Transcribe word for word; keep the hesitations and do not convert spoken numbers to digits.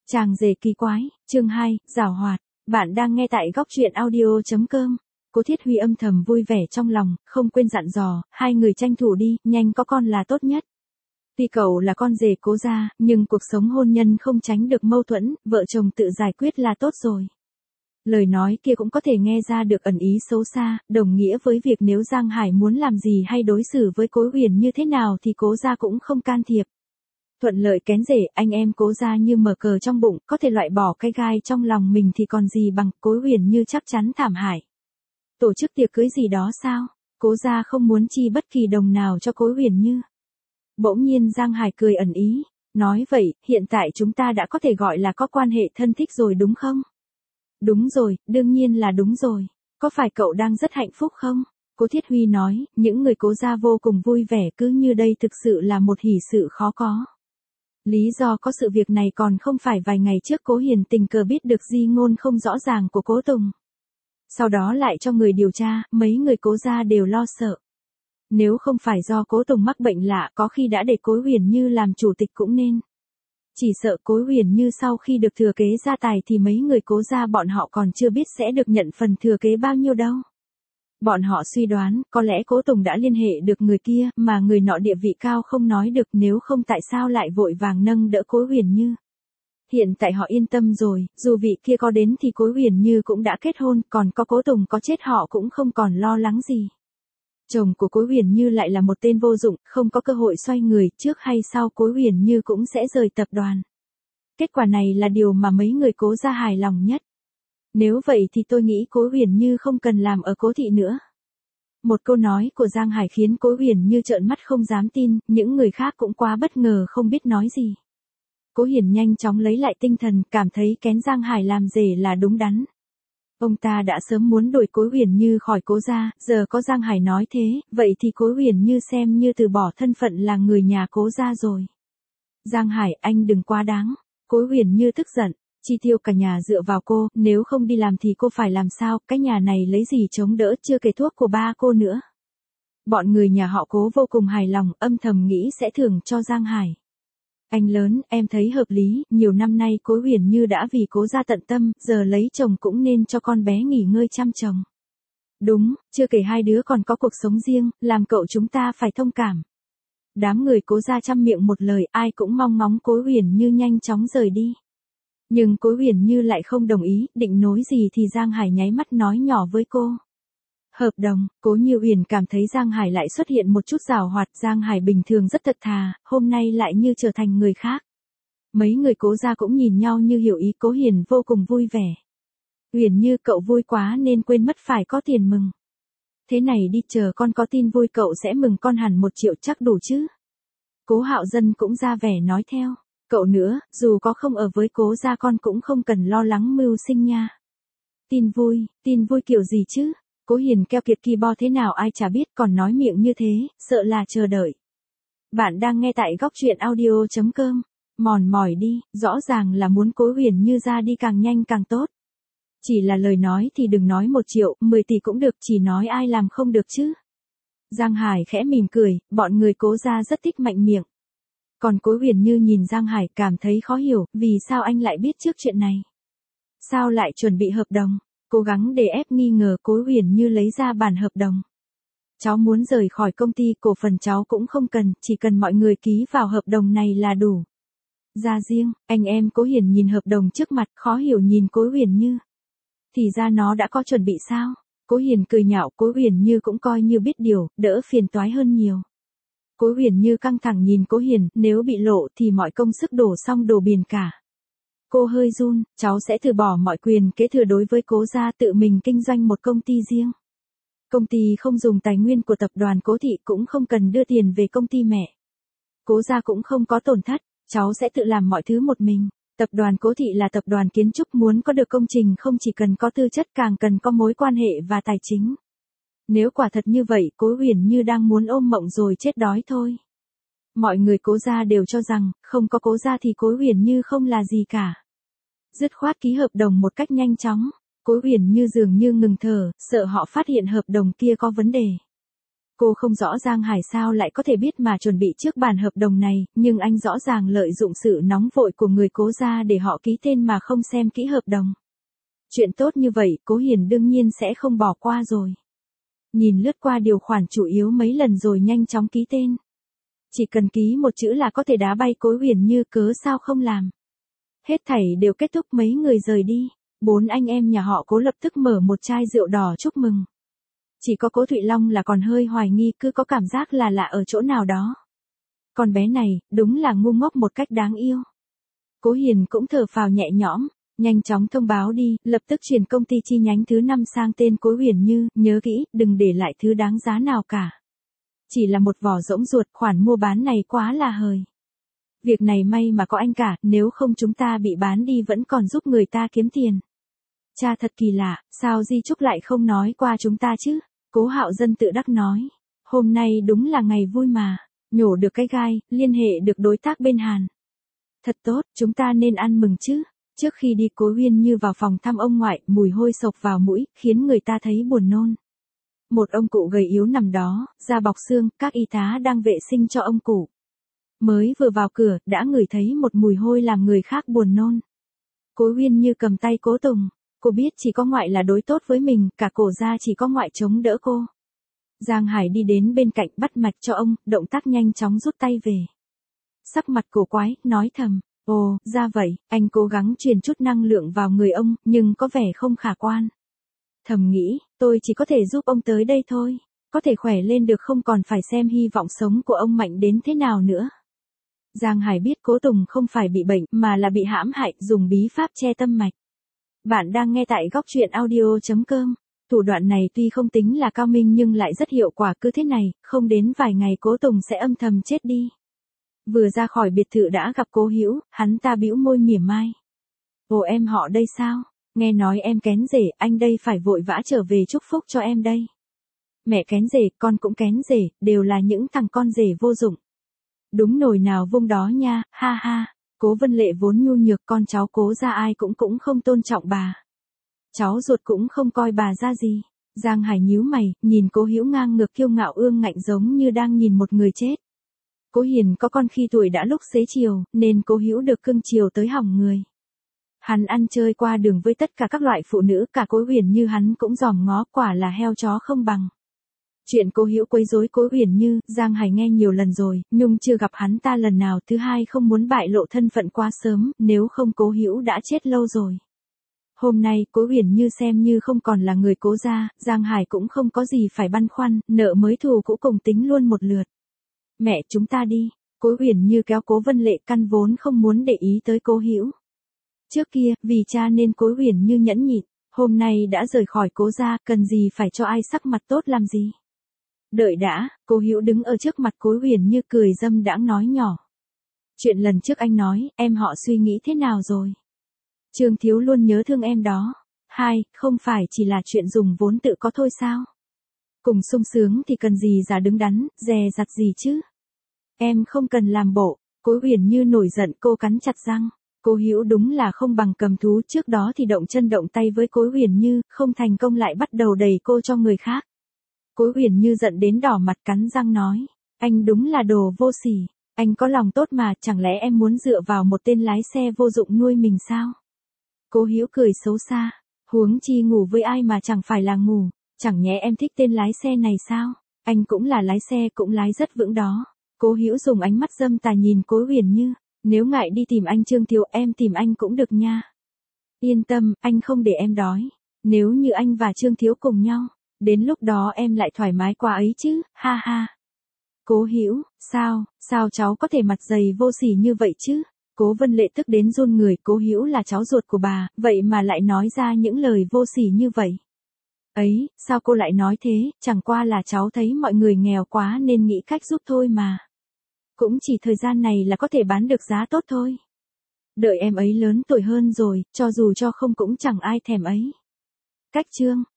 Chàng rể kỳ quái, chương hai, giảo hoạt. Bạn đang nghe tại góc truyện audio.com. Cố Thiết Huy âm thầm vui vẻ trong lòng, không quên dặn dò, hai người tranh thủ đi, nhanh có con là tốt nhất. Tuy cậu là con rể Cố gia, nhưng cuộc sống hôn nhân không tránh được mâu thuẫn, vợ chồng tự giải quyết là tốt rồi. Lời nói kia cũng có thể nghe ra được ẩn ý xấu xa, đồng nghĩa với việc nếu Giang Hải muốn làm gì hay đối xử với Cố Huyền như thế nào thì Cố gia cũng không can thiệp. Thuận lợi kén rể, anh em Cố gia như mở cờ trong bụng, có thể loại bỏ cái gai trong lòng mình thì còn gì bằng. Cố Huyền như chắc chắn thảm hại. Tổ chức tiệc cưới gì đó sao? Cố gia không muốn chi bất kỳ đồng nào cho Cố Huyền như. Bỗng nhiên Giang Hải cười ẩn ý, nói vậy, hiện tại chúng ta đã có thể gọi là có quan hệ thân thích rồi đúng không? Đúng rồi, đương nhiên là đúng rồi. Có phải cậu đang rất hạnh phúc không? Cố Thiết Huy nói, những người Cố gia vô cùng vui vẻ, cứ như đây thực sự là một hỷ sự khó có. Lý do có sự việc này còn không phải vài ngày trước Cố Hiền tình cờ biết được di ngôn không rõ ràng của Cố Tùng. Sau đó lại cho người điều tra, mấy người Cố gia đều lo sợ. Nếu không phải do Cố Tùng mắc bệnh lạ, có khi đã để Cố Huyền Như làm chủ tịch cũng nên. Chỉ sợ Cố Huyền Như sau khi được thừa kế gia tài thì mấy người Cố gia bọn họ còn chưa biết sẽ được nhận phần thừa kế bao nhiêu đâu. Bọn họ suy đoán, có lẽ Cố Tùng đã liên hệ được người kia, mà người nọ địa vị cao không nói được, nếu không tại sao lại vội vàng nâng đỡ Cố Huyền Như. Hiện tại họ yên tâm rồi, dù vị kia có đến thì Cố Huyền Như cũng đã kết hôn, còn có Cố Tùng có chết họ cũng không còn lo lắng gì. Chồng của Cố Huyền Như lại là một tên vô dụng, không có cơ hội xoay người, trước hay sau Cố Huyền Như cũng sẽ rời tập đoàn. Kết quả này là điều mà mấy người Cố gia hài lòng nhất. Nếu vậy thì tôi nghĩ Cố Huyền Như không cần làm ở Cố thị nữa. Một câu nói của Giang Hải khiến Cố Huyền Như trợn mắt không dám tin, những người khác cũng quá bất ngờ không biết nói gì. Cố Hiền nhanh chóng lấy lại tinh thần, cảm thấy kén Giang Hải làm rể là đúng đắn. Ông ta đã sớm muốn đuổi Cố Huyền Như khỏi Cố gia, giờ có Giang Hải nói thế, vậy thì Cố Huyền Như xem như từ bỏ thân phận là người nhà Cố gia rồi. Giang Hải, anh đừng quá đáng. Cố Huyền Như tức giận. Chi tiêu cả nhà dựa vào cô, nếu không đi làm thì cô phải làm sao, cái nhà này lấy gì chống đỡ, chưa kể thuốc của ba cô nữa. Bọn người nhà họ Cố vô cùng hài lòng, âm thầm nghĩ sẽ thưởng cho Giang Hải. Anh lớn, em thấy hợp lý, nhiều năm nay Cố Huyền Như đã vì Cố gia tận tâm, giờ lấy chồng cũng nên cho con bé nghỉ ngơi chăm chồng. Đúng, chưa kể hai đứa còn có cuộc sống riêng, làm cậu chúng ta phải thông cảm. Đám người Cố gia chăm miệng một lời, ai cũng mong ngóng Cố Huyền Như nhanh chóng rời đi. Nhưng Cố Huyền Như lại không đồng ý, định nói gì thì Giang Hải nháy mắt nói nhỏ với cô. Hợp đồng, Cố Như Uyển cảm thấy Giang Hải lại xuất hiện một chút giảo hoạt, Giang Hải bình thường rất thật thà, hôm nay lại như trở thành người khác. Mấy người Cố gia cũng nhìn nhau như hiểu ý, Cố Hiền vô cùng vui vẻ. Uyển Như, cậu vui quá nên quên mất phải có tiền mừng. Thế này đi, chờ con có tin vui cậu sẽ mừng con hẳn một triệu chắc đủ chứ. Cố Hạo Dân cũng ra vẻ nói theo. Cậu nữa, dù có không ở với Cố gia con cũng không cần lo lắng mưu sinh nha. Tin vui, tin vui kiểu gì chứ? Cố Hiền keo kiệt kỳ bo thế nào ai chả biết, còn nói miệng như thế, sợ là chờ đợi. Bạn đang nghe tại góc truyện audio.com. Mòn mỏi đi, rõ ràng là muốn Cố Huyền Như ra đi càng nhanh càng tốt. Chỉ là lời nói thì đừng nói một triệu, mười tỷ cũng được, chỉ nói ai làm không được chứ. Giang Hải khẽ mỉm cười, bọn người Cố gia rất thích mạnh miệng. Còn Cố Huyền Như nhìn Giang Hải cảm thấy khó hiểu, vì sao anh lại biết trước chuyện này? Sao lại chuẩn bị hợp đồng? Cố gắng để ép nghi ngờ, Cố Huyền Như lấy ra bản hợp đồng. Cháu muốn rời khỏi công ty, cổ phần cháu cũng không cần, chỉ cần mọi người ký vào hợp đồng này là đủ. Ra riêng, anh em Cố Hiền nhìn hợp đồng trước mặt, khó hiểu nhìn Cố Huyền Như. Thì ra nó đã có chuẩn bị sao? Cố Hiền cười nhạo, Cố Huyền Như cũng coi như biết điều, đỡ phiền toái hơn nhiều. Cố Huyền Như căng thẳng nhìn Cố Hiền, nếu bị lộ thì mọi công sức đổ xong đổ biển cả. Cô hơi run, cháu sẽ từ bỏ mọi quyền kế thừa đối với Cố gia, tự mình kinh doanh một công ty riêng. Công ty không dùng tài nguyên của tập đoàn Cố thị, cũng không cần đưa tiền về công ty mẹ. Cố gia cũng không có tổn thất, cháu sẽ tự làm mọi thứ một mình. Tập đoàn Cố thị là tập đoàn kiến trúc, muốn có được công trình không chỉ cần có tư chất càng cần có mối quan hệ và tài chính. Nếu quả thật như vậy, Cố Huyền Như đang muốn ôm mộng rồi chết đói thôi. Mọi người Cố gia đều cho rằng, không có Cố gia thì Cố Huyền Như không là gì cả. Dứt khoát ký hợp đồng một cách nhanh chóng. Cố Huyền Như dường như ngừng thở, sợ họ phát hiện hợp đồng kia có vấn đề. Cô không rõ Giang Hải sao lại có thể biết mà chuẩn bị trước bản hợp đồng này, nhưng anh rõ ràng lợi dụng sự nóng vội của người Cố gia để họ ký tên mà không xem kỹ hợp đồng. Chuyện tốt như vậy, Cố Hiền đương nhiên sẽ không bỏ qua rồi. Nhìn lướt qua điều khoản chủ yếu mấy lần rồi nhanh chóng ký tên. Chỉ cần ký một chữ là có thể đá bay Cố Huyền Như, cớ sao không làm. Hết thảy đều kết thúc, mấy người rời đi. Bốn anh em nhà họ Cố lập tức mở một chai rượu đỏ chúc mừng. Chỉ có Cố Thụy Long là còn hơi hoài nghi, cứ có cảm giác là lạ ở chỗ nào đó. Con bé này, đúng là ngu ngốc một cách đáng yêu. Cố Hiền cũng thở phào nhẹ nhõm, nhanh chóng thông báo đi, lập tức chuyển công ty chi nhánh thứ năm sang tên Cố Huyền Như, nhớ kỹ, đừng để lại thứ đáng giá nào cả. Chỉ là một vỏ rỗng ruột, khoản mua bán này quá là hời. Việc này may mà có anh cả, nếu không chúng ta bị bán đi vẫn còn giúp người ta kiếm tiền. Cha thật kỳ lạ, sao Di Trúc lại không nói qua chúng ta chứ? Cố Hạo Dân tự đắc nói. Hôm nay đúng là ngày vui mà, nhổ được cái gai, liên hệ được đối tác bên Hàn. Thật tốt, chúng ta nên ăn mừng chứ. Trước khi đi Cố Huyên Như vào phòng thăm ông ngoại, mùi hôi sộc vào mũi, khiến người ta thấy buồn nôn. Một ông cụ gầy yếu nằm đó, da bọc xương, các y tá đang vệ sinh cho ông cụ. Mới vừa vào cửa, đã ngửi thấy một mùi hôi làm người khác buồn nôn. Cố Huyên Như cầm tay Cố Tùng. Cô biết chỉ có ngoại là đối tốt với mình, cả Cổ gia chỉ có ngoại chống đỡ cô. Giang Hải đi đến bên cạnh bắt mạch cho ông, động tác nhanh chóng rút tay về. Sắc mặt cổ quái, nói thầm, ồ, ra vậy, anh cố gắng truyền chút năng lượng vào người ông, nhưng có vẻ không khả quan. Thầm nghĩ, tôi chỉ có thể giúp ông tới đây thôi, có thể khỏe lên được không còn phải xem hy vọng sống của ông mạnh đến thế nào nữa. Giang Hải biết Cố Tùng không phải bị bệnh, mà là bị hãm hại, dùng bí pháp che tâm mạch. Bạn đang nghe tại góc truyện audio chấm com. Thủ đoạn này tuy không tính là cao minh nhưng lại rất hiệu quả, cứ thế này, không đến vài ngày Cố Tùng sẽ âm thầm chết đi. Vừa ra khỏi biệt thự đã gặp Cố Hữu, hắn ta bĩu môi mỉa mai. Ồ, em họ đây sao? Nghe nói em kén rể, anh đây phải vội vã trở về chúc phúc cho em đây. Mẹ kén rể, con cũng kén rể, đều là những thằng con rể vô dụng. Đúng nồi nào vung đó nha, ha ha. Cố Vân Lệ vốn nhu nhược, con cháu Cố gia ai cũng cũng không tôn trọng bà. Cháu ruột cũng không coi bà ra gì. Giang Hải nhíu mày, nhìn Cố Hữu ngang ngược kiêu ngạo ương ngạnh giống như đang nhìn một người chết. Cố Hiền có con khi tuổi đã lúc xế chiều, nên Cố Hữu được cưng chiều tới hỏng người. Hắn ăn chơi qua đường với tất cả các loại phụ nữ, cả Cố Huyền Như hắn cũng dòm ngó, quả là heo chó không bằng. Chuyện Cố Hữu quấy rối Cố Huyền Như, Giang Hải nghe nhiều lần rồi, nhưng chưa gặp hắn ta lần nào. Thứ hai, không muốn bại lộ thân phận quá sớm, nếu không Cố Hữu đã chết lâu rồi. Hôm nay, Cố Huyền Như xem như không còn là người Cố gia, Giang Hải cũng không có gì phải băn khoăn, nợ mới thù cũ cùng tính luôn một lượt. Mẹ, chúng ta đi. Cố Huyền Như kéo Cố Vân Lệ, căn vốn không muốn để ý tới Cố Hữu. Trước kia, vì cha nên Cố Huyền Như nhẫn nhịn, hôm nay đã rời khỏi Cố gia, cần gì phải cho ai sắc mặt tốt làm gì. Đợi đã, Cố Hữu đứng ở trước mặt Cố Huyền Như cười dâm đãng nói nhỏ. Chuyện lần trước anh nói, em họ suy nghĩ thế nào rồi? Trương Thiếu luôn nhớ thương em đó. Hai, không phải chỉ là chuyện dùng vốn tự có thôi sao? Cùng sung sướng thì cần gì giả đứng đắn, dè dặt gì chứ? Em không cần làm bộ. Cố Huyền Như nổi giận, cô cắn chặt răng. Cố Hữu đúng là không bằng cầm thú, trước đó thì động chân động tay với Cố Huyền Như, không thành công lại bắt đầu đẩy cô cho người khác. Cố Huyền Như giận đến đỏ mặt cắn răng nói, anh đúng là đồ vô sỉ, anh có lòng tốt mà, chẳng lẽ em muốn dựa vào một tên lái xe vô dụng nuôi mình sao? Cố Hữu cười xấu xa, huống chi ngủ với ai mà chẳng phải là ngủ, chẳng nhẽ em thích tên lái xe này sao? Anh cũng là lái xe, cũng lái rất vững đó. Cố Hữu dùng ánh mắt dâm tà nhìn Cố Huyền Như, nếu ngại đi tìm anh Trương Thiếu, em tìm anh cũng được nha. Yên tâm, anh không để em đói. Nếu như anh và Trương Thiếu cùng nhau, đến lúc đó em lại thoải mái quá ấy chứ, ha ha. Cố Hữu, sao, sao cháu có thể mặt dày vô sỉ như vậy chứ? Cố Vân Lệ tức đến run người, Cố Hữu là cháu ruột của bà, vậy mà lại nói ra những lời vô sỉ như vậy. Ấy, sao cô lại nói thế, chẳng qua là cháu thấy mọi người nghèo quá nên nghĩ cách giúp thôi mà. Cũng chỉ thời gian này là có thể bán được giá tốt thôi. Đợi em ấy lớn tuổi hơn rồi, cho dù cho không cũng chẳng ai thèm ấy. Cách chương.